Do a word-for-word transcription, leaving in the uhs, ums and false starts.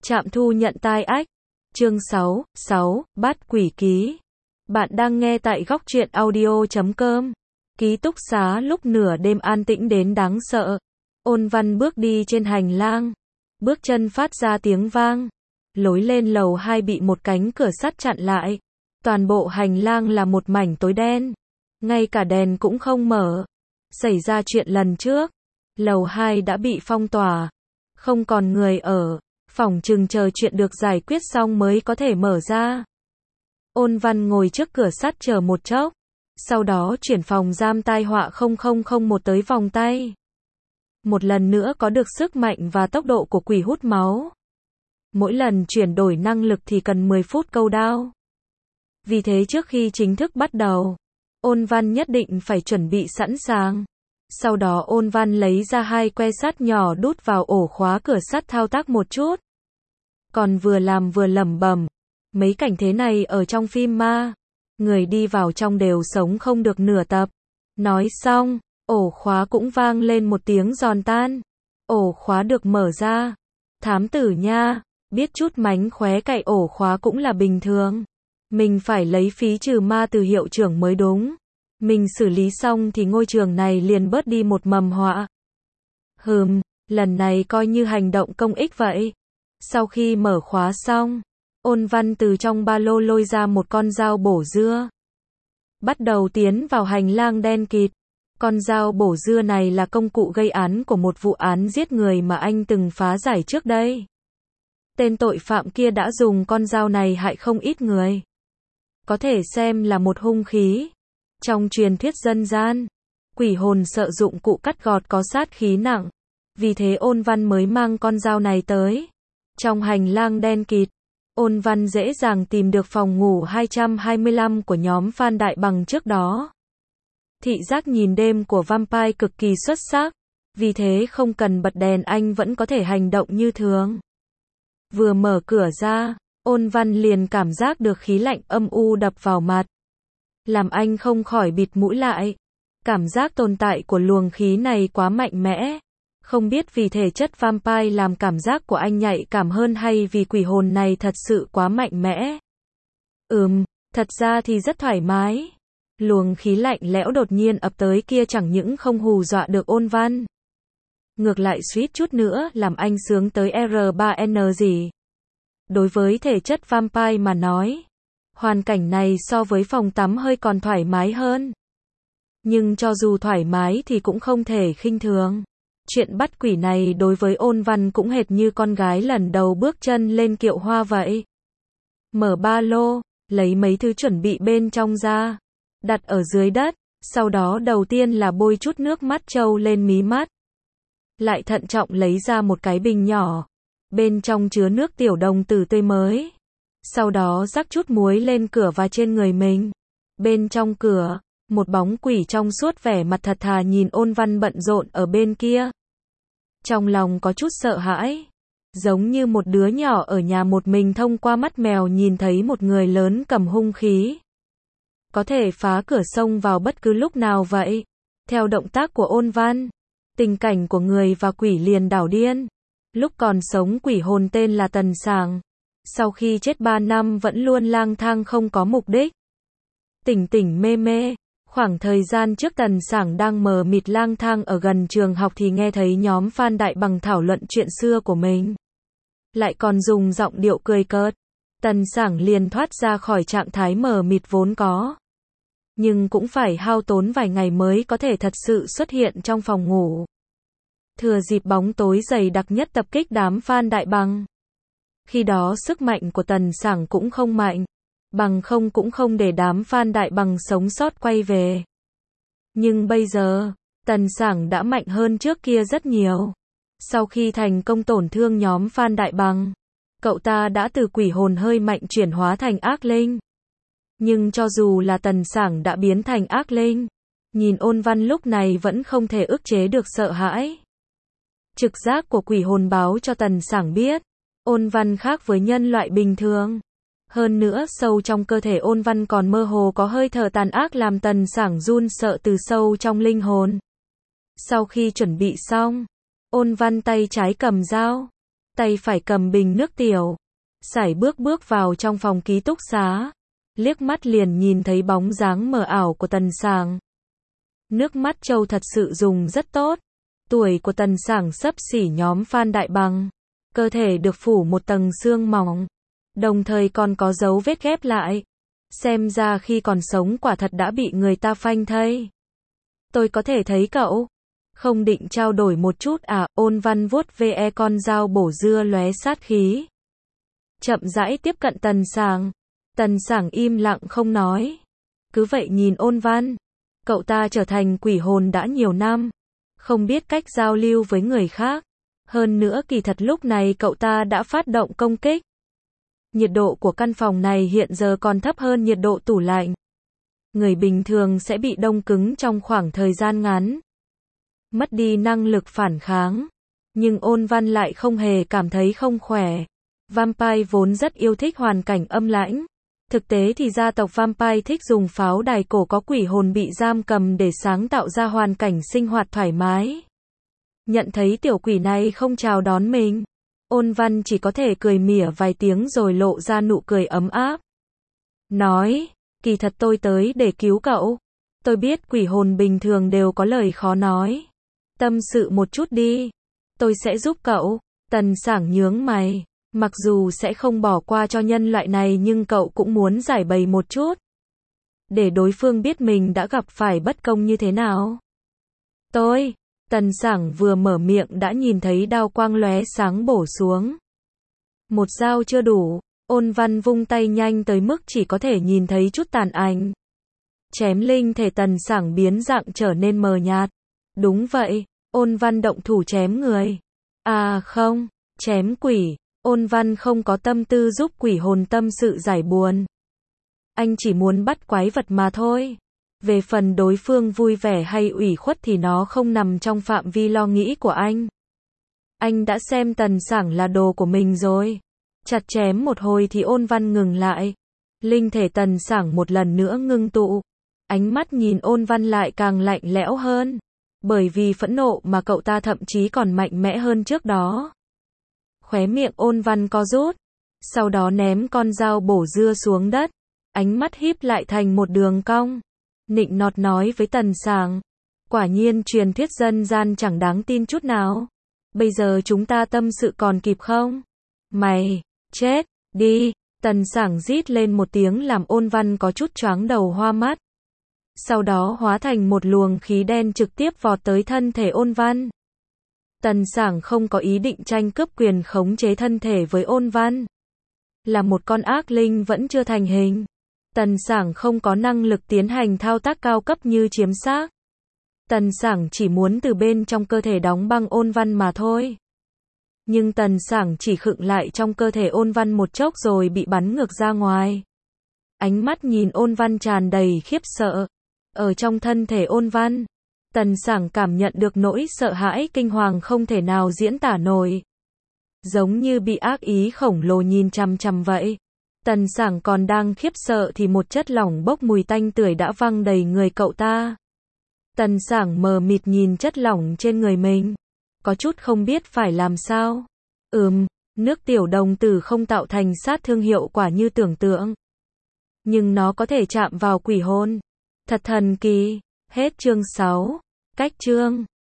Trạm thu nhận tai ách. Chương sáu, sáu, Bát quỷ ký. Bạn đang nghe tại góc truyện audio chấm com. Ký túc xá lúc nửa đêm an tĩnh đến đáng sợ. Ôn Văn bước đi trên hành lang. Bước chân phát ra tiếng vang. Lối lên lầu hai bị một cánh cửa sắt chặn lại. Toàn bộ hành lang là một mảnh tối đen. Ngay cả đèn cũng không mở. Xảy ra chuyện lần trước. Lầu hai đã bị phong tỏa. Không còn người ở. Phỏng chừng chờ chuyện được giải quyết xong mới có thể mở ra. Ôn Văn ngồi trước cửa sắt chờ một chốc. Sau đó chuyển phòng giam tai họa không không không một tới vòng tay. Một lần nữa có được sức mạnh và tốc độ của quỷ hút máu. Mỗi lần chuyển đổi năng lực thì cần mười phút câu đao. Vì thế trước khi chính thức bắt đầu, Ôn Văn nhất định phải chuẩn bị sẵn sàng. Sau đó Ôn Văn lấy ra hai que sắt nhỏ đút vào ổ khóa cửa sắt thao tác một chút. Còn vừa làm vừa lẩm bẩm, mấy cảnh thế này ở trong phim ma, người đi vào trong đều sống không được nửa tập. Nói xong, ổ khóa cũng vang lên một tiếng giòn tan. Ổ khóa được mở ra. Thám tử nha, biết chút mánh khóe cậy ổ khóa cũng là bình thường. Mình phải lấy phí trừ ma từ hiệu trưởng mới đúng. Mình xử lý xong thì ngôi trường này liền bớt đi một mầm họa. Hừm, lần này coi như hành động công ích vậy. Sau khi mở khóa xong, Ôn Văn từ trong ba lô lôi ra một con dao bổ dưa. Bắt đầu tiến vào hành lang đen kịt. Con dao bổ dưa này là công cụ gây án của một vụ án giết người mà anh từng phá giải trước đây. Tên tội phạm kia đã dùng con dao này hại không ít người. Có thể xem là một hung khí. Trong truyền thuyết dân gian, quỷ hồn sợ dụng cụ cắt gọt có sát khí nặng. Vì thế Ôn Văn mới mang con dao này tới. Trong hành lang đen kịt, Ôn Văn dễ dàng tìm được phòng ngủ hai trăm hai mươi lăm của nhóm Phan Đại Bằng trước đó. Thị giác nhìn đêm của Vampire cực kỳ xuất sắc. Vì thế không cần bật đèn anh vẫn có thể hành động như thường. Vừa mở cửa ra, Ôn Văn liền cảm giác được khí lạnh âm u đập vào mặt. Làm anh không khỏi bịt mũi lại. Cảm giác tồn tại của luồng khí này quá mạnh mẽ. Không biết vì thể chất vampire làm cảm giác của anh nhạy cảm hơn hay vì quỷ hồn này thật sự quá mạnh mẽ. Ừm, thật ra thì rất thoải mái. Luồng khí lạnh lẽo đột nhiên ập tới kia chẳng những không hù dọa được Ôn Văn. Ngược lại suýt chút nữa làm anh sướng tới R ba N gì. Đối với thể chất vampire mà nói, hoàn cảnh này so với phòng tắm hơi còn thoải mái hơn. Nhưng cho dù thoải mái thì cũng không thể khinh thường. Chuyện bắt quỷ này đối với Ôn Văn cũng hệt như con gái lần đầu bước chân lên kiệu hoa vậy. Mở ba lô, lấy mấy thứ chuẩn bị bên trong ra, đặt ở dưới đất, sau đó đầu tiên là bôi chút nước mắt trâu lên mí mắt. Lại thận trọng lấy ra một cái bình nhỏ, bên trong chứa nước tiểu đồng tử tươi mới. Sau đó rắc chút muối lên cửa và trên người mình. Bên trong cửa, một bóng quỷ trong suốt vẻ mặt thật thà nhìn Ôn Văn bận rộn ở bên kia. Trong lòng có chút sợ hãi. Giống như một đứa nhỏ ở nhà một mình thông qua mắt mèo nhìn thấy một người lớn cầm hung khí. Có thể phá cửa xông vào bất cứ lúc nào vậy. Theo động tác của Ôn Văn, tình cảnh của người và quỷ liền đảo điên. Lúc còn sống quỷ hồn tên là Tần Sảng. Sau khi chết ba năm vẫn luôn lang thang không có mục đích. Tỉnh tỉnh mê mê. Khoảng thời gian trước Tần Sảng đang mờ mịt lang thang ở gần trường học thì nghe thấy nhóm Phan Đại Bằng thảo luận chuyện xưa của mình. Lại còn dùng giọng điệu cười cợt. Tần Sảng liền thoát ra khỏi trạng thái mờ mịt vốn có. Nhưng cũng phải hao tốn vài ngày mới có thể thật sự xuất hiện trong phòng ngủ. Thừa dịp bóng tối dày đặc nhất tập kích đám Phan Đại Bằng. Khi đó sức mạnh của Tần Sảng cũng không mạnh. Bằng không cũng không để đám Phan Đại Bằng sống sót quay về. Nhưng bây giờ, Tần Sảng đã mạnh hơn trước kia rất nhiều. Sau khi thành công tổn thương nhóm Phan Đại Bằng, cậu ta đã từ quỷ hồn hơi mạnh chuyển hóa thành ác linh. Nhưng cho dù là Tần Sảng đã biến thành ác linh, nhìn Ôn Văn lúc này vẫn không thể ức chế được sợ hãi. Trực giác của quỷ hồn báo cho Tần Sảng biết, Ôn Văn khác với nhân loại bình thường. Hơn nữa sâu trong cơ thể Ôn Văn còn mơ hồ có hơi thở tàn ác làm Tần Sảng run sợ từ sâu trong linh hồn. Sau khi chuẩn bị xong, Ôn Văn tay trái cầm dao, tay phải cầm bình nước tiểu, sải bước bước vào trong phòng ký túc xá, liếc mắt liền nhìn thấy bóng dáng mờ ảo của Tần Sảng. Nước mắt trâu thật sự dùng rất tốt. Tuổi của Tần Sảng xấp xỉ nhóm Phan Đại Bằng, cơ thể được phủ một tầng xương mỏng, đồng thời còn có dấu vết ghép lại. Xem ra khi còn sống quả thật đã bị người ta phanh thây. Tôi có thể thấy cậu. Không định trao đổi một chút à? Ôn Văn vuốt ve con dao bổ dưa lóe sát khí. Chậm rãi tiếp cận Tần Sảng. Tần Sảng im lặng không nói. Cứ vậy nhìn Ôn Văn. Cậu ta trở thành quỷ hồn đã nhiều năm, không biết cách giao lưu với người khác. Hơn nữa kỳ thật lúc này cậu ta đã phát động công kích. Nhiệt độ của căn phòng này hiện giờ còn thấp hơn nhiệt độ tủ lạnh. Người bình thường sẽ bị đông cứng trong khoảng thời gian ngắn, mất đi năng lực phản kháng. Nhưng Ôn Văn lại không hề cảm thấy không khỏe. Vampire vốn rất yêu thích hoàn cảnh âm lãnh. Thực tế thì gia tộc Vampire thích dùng pháo đài cổ có quỷ hồn bị giam cầm để sáng tạo ra hoàn cảnh sinh hoạt thoải mái. Nhận thấy tiểu quỷ này không chào đón mình, Ôn Văn chỉ có thể cười mỉa vài tiếng rồi lộ ra nụ cười ấm áp. Nói, kỳ thật tôi tới để cứu cậu. Tôi biết quỷ hồn bình thường đều có lời khó nói. Tâm sự một chút đi. Tôi sẽ giúp cậu. Tần Sảng nhướng mày. Mặc dù sẽ không bỏ qua cho nhân loại này nhưng cậu cũng muốn giải bày một chút. Để đối phương biết mình đã gặp phải bất công như thế nào. Tôi, Tần Sảng vừa mở miệng đã nhìn thấy đao quang lóe sáng bổ xuống. Một dao chưa đủ, Ôn Văn vung tay nhanh tới mức chỉ có thể nhìn thấy chút tàn ảnh. Chém linh thể Tần Sảng biến dạng trở nên mờ nhạt. Đúng vậy, Ôn Văn động thủ chém người. À không, chém quỷ. Ôn Văn không có tâm tư giúp quỷ hồn tâm sự giải buồn. Anh chỉ muốn bắt quái vật mà thôi. Về phần đối phương vui vẻ hay ủy khuất thì nó không nằm trong phạm vi lo nghĩ của anh. Anh đã xem Tần Sảng là đồ của mình rồi. Chặt chém một hồi thì Ôn Văn ngừng lại. Linh thể Tần Sảng một lần nữa ngưng tụ. Ánh mắt nhìn Ôn Văn lại càng lạnh lẽo hơn. Bởi vì phẫn nộ mà cậu ta thậm chí còn mạnh mẽ hơn trước đó. Khóe miệng Ôn Văn co rút. Sau đó ném con dao bổ dưa xuống đất. Ánh mắt híp lại thành một đường cong. Nịnh nọt nói với Tần Sảng. Quả nhiên truyền thuyết dân gian chẳng đáng tin chút nào. Bây giờ chúng ta tâm sự còn kịp không? Mày, chết, đi. Tần Sảng rít lên một tiếng làm Ôn Văn có chút choáng đầu hoa mắt. Sau đó hóa thành một luồng khí đen trực tiếp vọt tới thân thể Ôn Văn. Tần Sảng không có ý định tranh cướp quyền khống chế thân thể với Ôn Văn. Là một con ác linh vẫn chưa thành hình. Tần Sảng không có năng lực tiến hành thao tác cao cấp như chiếm xác. Tần Sảng chỉ muốn từ bên trong cơ thể đóng băng Ôn Văn mà thôi. Nhưng Tần Sảng chỉ khựng lại trong cơ thể Ôn Văn một chốc rồi bị bắn ngược ra ngoài. Ánh mắt nhìn Ôn Văn tràn đầy khiếp sợ. Ở trong thân thể Ôn Văn, Tần Sảng cảm nhận được nỗi sợ hãi kinh hoàng không thể nào diễn tả nổi. Giống như bị ác ý khổng lồ nhìn chằm chằm vậy. Tần Sảng còn đang khiếp sợ thì một chất lỏng bốc mùi tanh tưởi đã văng đầy người cậu ta. Tần Sảng mờ mịt nhìn chất lỏng trên người mình. Có chút không biết phải làm sao. Ừm, nước tiểu đồng tử không tạo thành sát thương hiệu quả như tưởng tượng. Nhưng nó có thể chạm vào quỷ hồn. Thật thần kỳ. Hết chương sáu. Cách chương